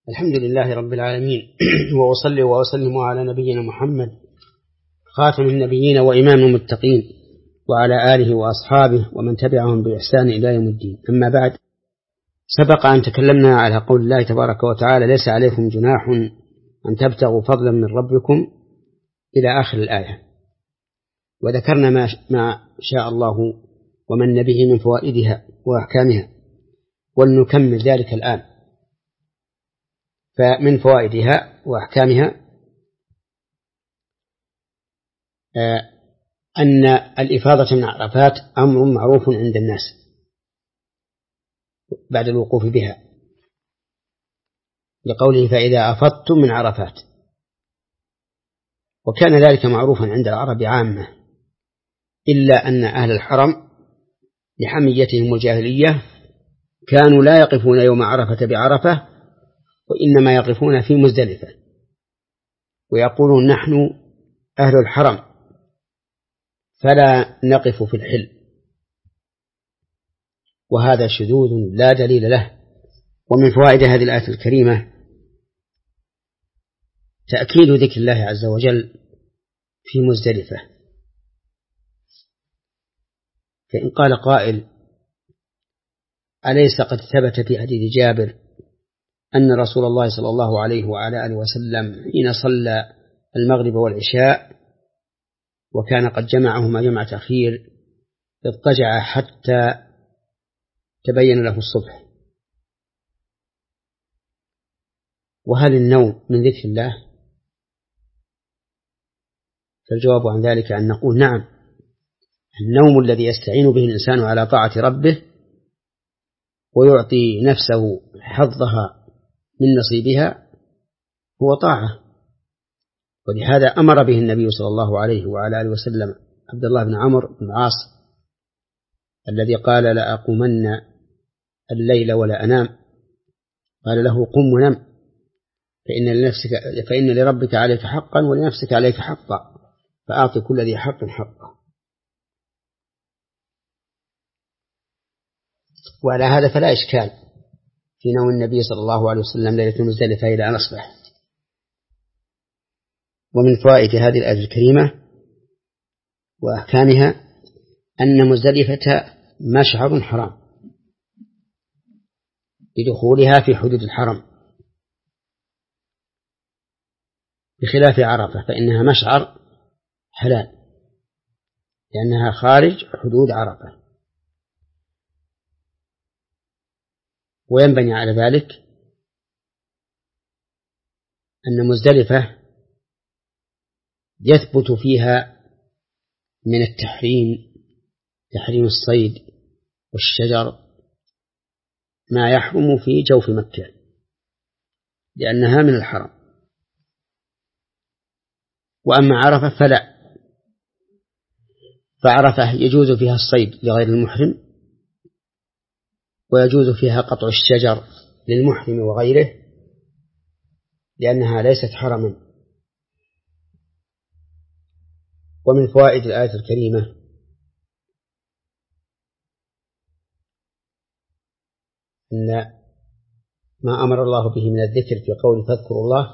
الحمد لله رب العالمين وأصلي وأسلم على نبينا محمد خاتم النبيين وإمام المتقين وعلى آله وأصحابه ومن تبعهم بإحسان إلى يوم الدين. أما بعد، سبق أن تكلمنا على قول الله تبارك وتعالى: ليس عليكم جناح أن تبتغوا فضلا من ربكم إلى آخر الآية، وذكرنا ما شاء الله ومن به من فوائدها وأحكامها، ولنكمل ذلك الآن. فمن فوائدها وأحكامها أن الإفاضة من عرفات أمر معروف عند الناس بعد الوقوف بها، لقوله: فإذا أفضتم من عرفات. وكان ذلك معروفا عند العرب عامة، إلا أن أهل الحرم لحميتهم الجاهلية كانوا لا يقفون يوم عرفة بعرفة، وإنما يقفون في مزدلفة، ويقولون: نحن أهل الحرم فلا نقف في الحل. وهذا شذوذ لا دليل له. ومن فوائد هذه الآية الكريمة تأكيد ذكر الله عز وجل في مزدلفة. فإن قال قائل: أليس قد ثبت في حديث جابر أن رسول الله صلى الله عليه وعلى آله وسلم حين صلى المغرب والعشاء وكان قد جمعهما جمع تأخير اضطجع حتى تبين له الصبح؟ وهل النوم من ذكر الله؟ فالجواب عن ذلك أن نقول: نعم، النوم الذي يستعين به الإنسان على طاعة ربه ويعطي نفسه حظها من نصيبها هو طاعة. ولهذا أمر به النبي صلى الله عليه وعلى آله وسلم عبد الله بن عمرو بن العاص الذي قال: لا أقومن الليل ولا أنام، قال له: قم ونم، فإن لربك عليك حقا ولنفسك عليك حقا، فأعطي كل ذي حق حقه. وعلى هذا فلا إشكال في نوم النبي صلى الله عليه وسلم ليلة مزدلفة إلى أن أصبح. ومن فوائد هذه الآية الكريمة وأحكامها أن مزدلفة مشعر حرام لدخولها في حدود الحرم، بخلاف عرفة فإنها مشعر حلال لأنها خارج حدود عرفة. وينبني على ذلك أن مزدلفة يثبت فيها من التحريم، تحريم الصيد والشجر، ما يحرم في جوف مكة لأنها من الحرم. وأما عرفة فلا، فعرفة يجوز فيها الصيد لغير المحرم، ويجوز فيها قطع الشجر للمحرم وغيره لأنها ليست حرما. ومن فوائد الآية الكريمة أن ما أمر الله به من الذكر في قول فاذكروا الله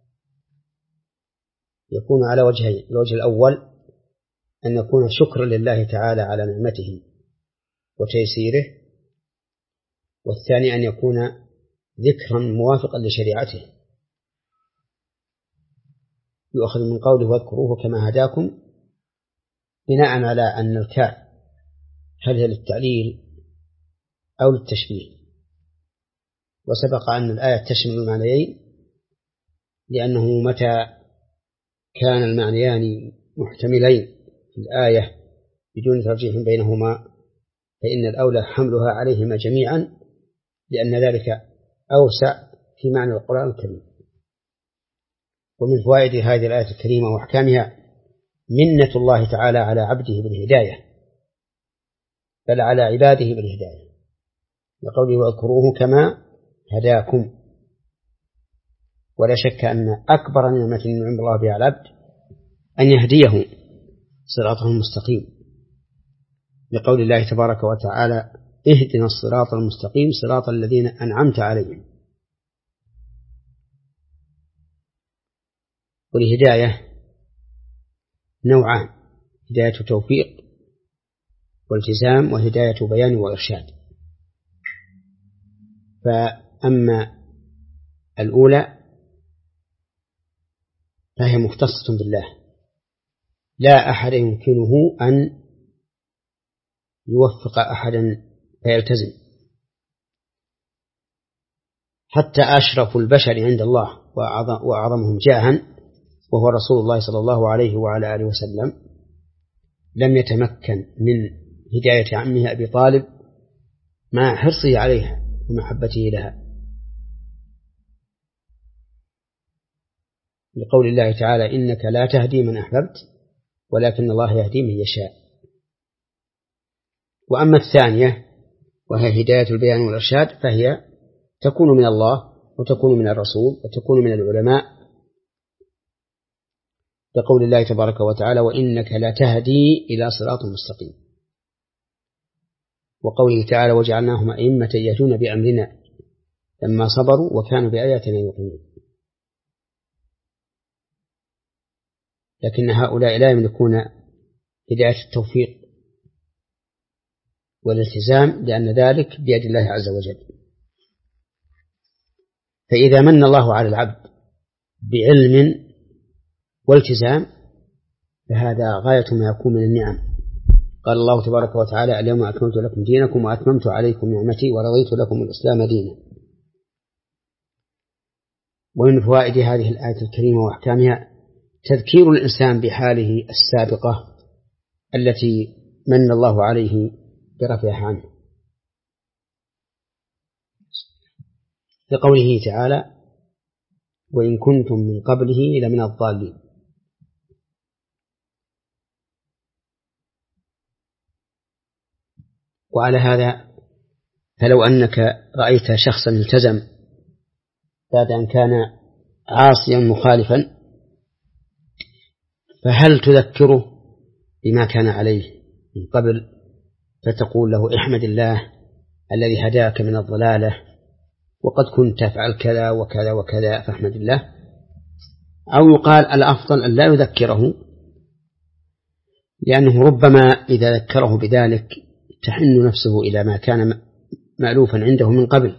يكون على وجهين: الوجه الأول أن يكون شكرا لله تعالى على نعمته وتيسيره، والثاني أن يكون ذكرا موافقا لشريعته، يؤخذ من قوله واذكروه كما هداكم بناء على أن الكاف هل هي للتعليل أو للتشبيه. وسبق أن الآية تشمل المعنيين، لأنه متى كان المعنيان محتملين في الآية بدون ترجيح بينهما فإن الأولى حملها عليهما جميعا، لأن ذلك أوسع في معنى القرآن الكريم. ومن فوائد هذه الآية الكريمة وأحكامها منة الله تعالى على عبده بالهداية، بل على عباده بالهداية، لقوله واذكروه كما هداكم. ولا شك أن أكبر نعمة ينعم الله بها على العبد أن يهديه صراطه المستقيم، لقول الله تبارك وتعالى: اهدنا الصراط المستقيم صراط الذين أنعمت عليهم. والهداية نوعان: هداية توفيق والتزام، وهداية بيان وإرشاد. فأما الأولى فهي مختصة بالله، لا أحد يمكنه أن يوفق أحدا فيلتزم، حتى أشرف البشر عند الله وأعظمهم جاها وهو رسول الله صلى الله عليه وعلى آله وسلم لم يتمكن من هداية عمه أبي طالب مع حرصه عليها ومحبته لها، لقول الله تعالى: إنك لا تهدي من أحببت ولكن الله يهدي من يشاء. وأما الثانية وهي هداية البيان والإرشاد فهي تكون من الله وتكون من الرسول وتكون من العلماء، لقول الله تبارك وتعالى: وإنك لا تهدي إلى صراط مستقيم، وقوله تعالى: وجعلناهم أئمة يهدون بأمرنا لما صبروا وكانوا بآياتنا يوقنون. لكن هؤلاء لا يملكون هداية التوفيق والالتزام، لأن ذلك بيد الله عز وجل. فإذا من الله على العبد بعلم والتزام فهذا غاية ما يكون من النعم. قال الله تبارك وتعالى: اليوم أكملت لكم دينكم وأتممت عليكم نعمتي ورضيت لكم الإسلام دينا. ومن فوائد هذه الآية الكريمة وأحكامها تذكير الإنسان بحاله السابقة التي من الله عليه برفعها عنه، لقوله تعالى: وإن كنتم من قبله لمن الضالين. وعلى هذا فلو أنك رأيت شخصا التزم بعد أن كان عاصيا مخالفا فهل تذكره بما كان عليه من قبل فتقول له: احمد الله الذي هداك من الضلالة وقد كنت تفعل كذا وكذا وكذا فاحمد الله؟ أو يقال الأفضل أن لا يذكره، لأنه ربما إذا ذكره بذلك تحن نفسه إلى ما كان مألوفا عنده من قبل،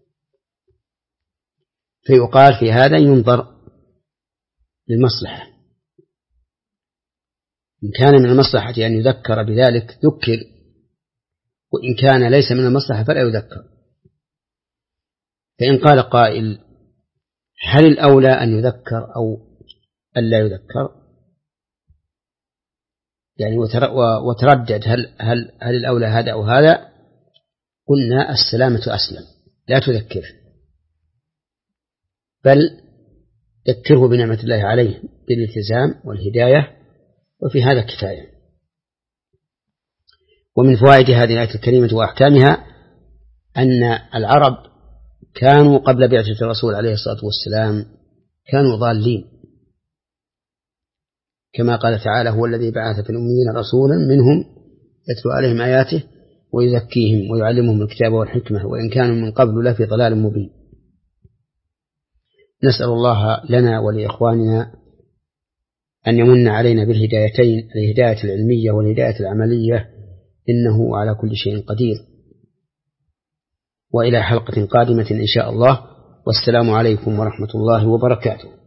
فيقال في هذا ينظر للمصلحة، إن كان من المصلحة أن يذكر بذلك ذكر، وإن كان ليس من المصلحة فلا يذكر. فإن قال قائل: هل الأولى أن يذكر أو أن لا يذكر؟ يعني وتردد هل الأولى هذا أو هذا؟ قلنا السلامة أسلم، لا تذكر، بل ذكره بنعمة الله عليه بالالتزام والهداية، وفي هذا كفاية. ومن فوائد هذه الآية الكريمة وأحكامها أن العرب كانوا قبل بعثة الرسول عليه الصلاة والسلام كانوا ضالين، كما قال تعالى: هو الذي بعث في الأميين رسولا منهم يتلو عليهم آياته ويزكيهم ويعلمهم الكتاب والحكمة وإن كانوا من قبل لفي ضلال مبين. نسأل الله لنا ولإخواننا أن يمن علينا بالهدايتين، الهداية العلمية والهداية العملية، إنه على كل شيء قدير. وإلى حلقة قادمة إن شاء الله، والسلام عليكم ورحمة الله وبركاته.